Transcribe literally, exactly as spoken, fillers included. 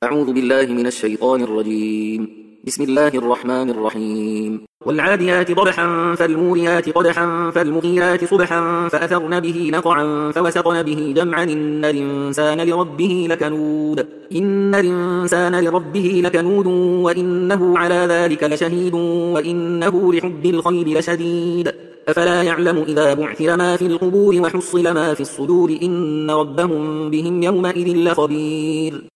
أعوذ بالله من الشيطان الرجيم. بسم الله الرحمن الرحيم. والعاديات ضبحا فالموريات قدحا فالمغيرات صبحا فأثرن به نقعا فوسطن به جمعا إن الإنسان لربه لكنود إن الإنسان لربه لكنود وإنه على ذلك لشهيد وإنه لحب الخير لشديد أفلا يعلم إذا بعثر ما في القبور وحصل ما في الصدور إن ربهم بهم يومئذ لخبير